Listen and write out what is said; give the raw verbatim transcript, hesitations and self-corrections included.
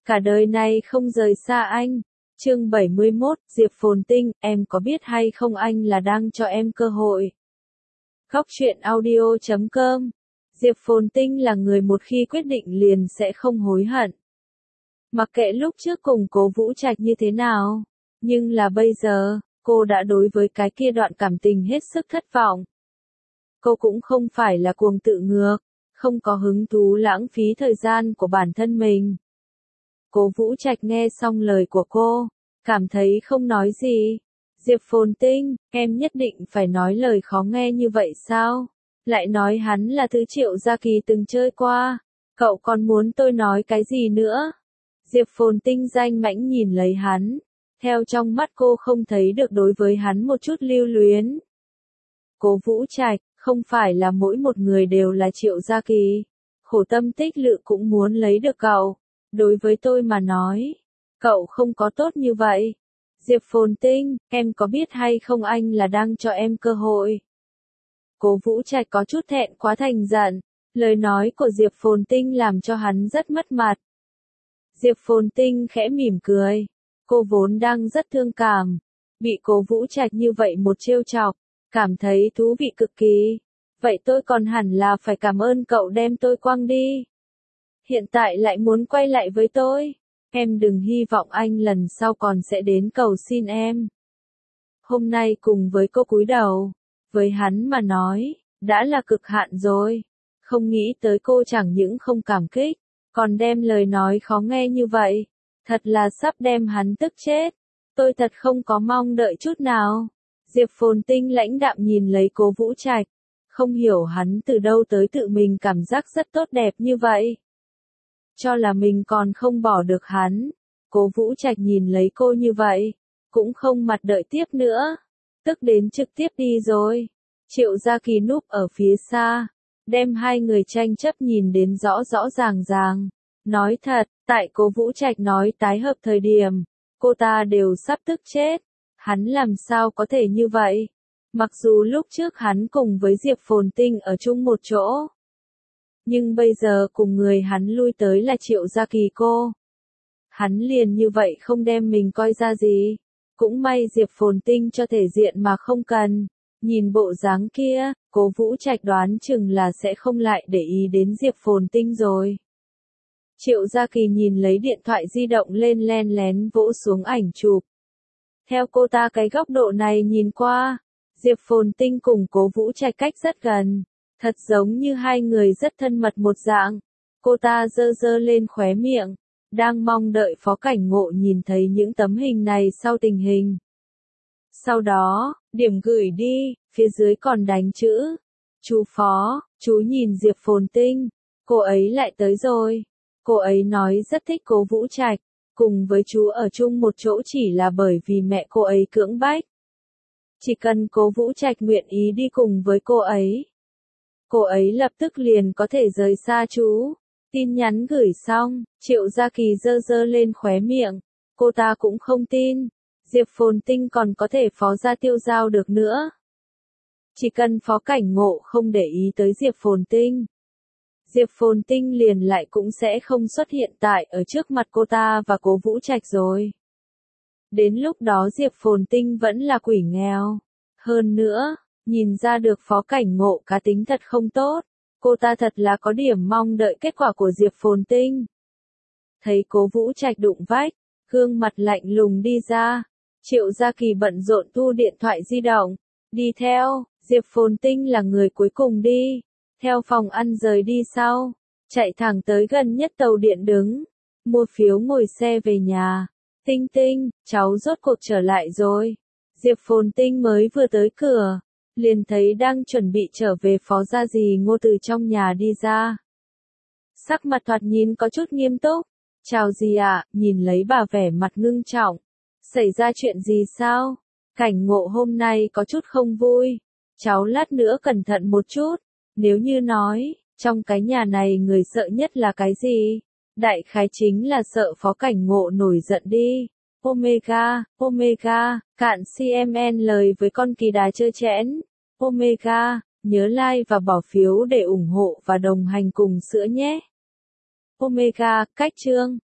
cả đời này không rời xa anh. Chương bảy mươi mốt, Diệp Phồn Tinh, em có biết hay không anh là đang cho em cơ hội. Góc truyện audio chấm com. Diệp Phồn Tinh là người một khi quyết định liền sẽ không hối hận. Mặc kệ lúc trước cùng Cố Vũ Trạch như thế nào, nhưng là bây giờ, cô đã đối với cái kia đoạn cảm tình hết sức thất vọng. Cô cũng không phải là cuồng tự ngược, không có hứng thú lãng phí thời gian của bản thân mình. Cố Vũ Trạch nghe xong lời của cô, cảm thấy không nói gì. Diệp Phồn Tinh, em nhất định phải nói lời khó nghe như vậy sao? Lại nói hắn là thứ Triệu Gia Kỳ từng chơi qua. Cậu còn muốn tôi nói cái gì nữa? Diệp Phồn Tinh danh mãnh nhìn lấy hắn. Theo trong mắt cô không thấy được đối với hắn một chút lưu luyến. Cố Vũ Trạch, không phải là mỗi một người đều là Triệu Gia Kỳ. Khổ tâm tích lự cũng muốn lấy được cậu. Đối với tôi mà nói, cậu không có tốt như vậy. Diệp Phồn Tinh, em có biết hay không anh là đang cho em cơ hội. Cố Vũ Trạch có chút thẹn quá thành giận, lời nói của Diệp Phồn Tinh làm cho hắn rất mất mặt. Diệp Phồn Tinh khẽ mỉm cười, cô vốn đang rất thương cảm, bị Cố Vũ Trạch như vậy một trêu chọc, cảm thấy thú vị cực kỳ. Vậy tôi còn hẳn là phải cảm ơn cậu đem tôi quăng đi. Hiện tại lại muốn quay lại với tôi. Em đừng hy vọng anh lần sau còn sẽ đến cầu xin em. Hôm nay cùng với cô cúi đầu, với hắn mà nói, đã là cực hạn rồi. Không nghĩ tới cô chẳng những không cảm kích, còn đem lời nói khó nghe như vậy. Thật là sắp đem hắn tức chết. Tôi thật không có mong đợi chút nào. Diệp Phồn Tinh lãnh đạm nhìn lấy Cố Vũ Trạch. Không hiểu hắn từ đâu tới tự mình cảm giác rất tốt đẹp như vậy. Cho là mình còn không bỏ được hắn. Cố Vũ Trạch nhìn lấy cô như vậy, cũng không mặt đợi tiếp nữa, tức đến trực tiếp đi rồi. Triệu Gia Kỳ núp ở phía xa, đem hai người tranh chấp nhìn đến rõ rõ ràng ràng. Nói thật, tại Cố Vũ Trạch nói tái hợp thời điểm, cô ta đều sắp tức chết. Hắn làm sao có thể như vậy? Mặc dù lúc trước hắn cùng với Diệp Phồn Tinh ở chung một chỗ, nhưng bây giờ cùng người hắn lui tới là Triệu Gia Kỳ cô. Hắn liền như vậy không đem mình coi ra gì. Cũng may Diệp Phồn Tinh cho thể diện mà không cần. Nhìn bộ dáng kia, Cố Vũ Trạch đoán chừng là sẽ không lại để ý đến Diệp Phồn Tinh rồi. Triệu Gia Kỳ nhìn lấy điện thoại di động lên len lén vỗ xuống ảnh chụp. Theo cô ta cái góc độ này nhìn qua, Diệp Phồn Tinh cùng Cố Vũ Trạch cách rất gần. Thật giống như hai người rất thân mật một dạng. Cô ta giơ giơ lên khóe miệng, đang mong đợi Phó Cảnh Ngộ nhìn thấy những tấm hình này sau tình hình. Sau đó, điểm gửi đi, phía dưới còn đánh chữ. Chú Phó, chú nhìn Diệp Phồn Tinh, cô ấy lại tới rồi. Cô ấy nói rất thích Cố Vũ Trạch, cùng với chú ở chung một chỗ chỉ là bởi vì mẹ cô ấy cưỡng bách. Chỉ cần Cố Vũ Trạch nguyện ý đi cùng với cô ấy, cô ấy lập tức liền có thể rời xa chú. Tin nhắn gửi xong, Triệu Gia Kỳ giơ giơ lên khóe miệng. Cô ta cũng không tin. Diệp Phồn Tinh còn có thể phó ra tiêu giao được nữa. Chỉ cần Phó Cảnh Ngộ không để ý tới Diệp Phồn Tinh, Diệp Phồn Tinh liền lại cũng sẽ không xuất hiện tại ở trước mặt cô ta và Cố Vũ Trạch rồi. Đến lúc đó Diệp Phồn Tinh vẫn là quỷ nghèo. Hơn nữa, nhìn ra được Phó Cảnh Ngộ cá tính thật không tốt, cô ta thật là có điểm mong đợi kết quả của Diệp Phồn Tinh. Thấy Cố Vũ Trạch đụng vách, gương mặt lạnh lùng đi ra, Triệu Gia Kỳ bận rộn thu điện thoại di động, đi theo, Diệp Phồn Tinh là người cuối cùng đi, theo phòng ăn rời đi sau, chạy thẳng tới gần nhất tàu điện đứng, mua phiếu ngồi xe về nhà. Tinh Tinh, cháu rốt cuộc trở lại rồi. Diệp Phồn Tinh mới vừa tới cửa, liền thấy đang chuẩn bị trở về Phó Gia Dì Ngô từ trong nhà đi ra. Sắc mặt thoạt nhìn có chút nghiêm túc. Chào dì ạ, nhìn lấy bà vẻ mặt ngưng trọng. Xảy ra chuyện gì sao? Cảnh Ngộ hôm nay có chút không vui. Cháu lát nữa cẩn thận một chút. Nếu như nói, trong cái nhà này người sợ nhất là cái gì? Đại khái chính là sợ Phó Cảnh Ngộ nổi giận đi. Omega, Omega, cạn xê em en lời với con kỳ đà chơi chẽn. Omega, nhớ like và bỏ phiếu để ủng hộ và đồng hành cùng sữa nhé. Omega, cách chương.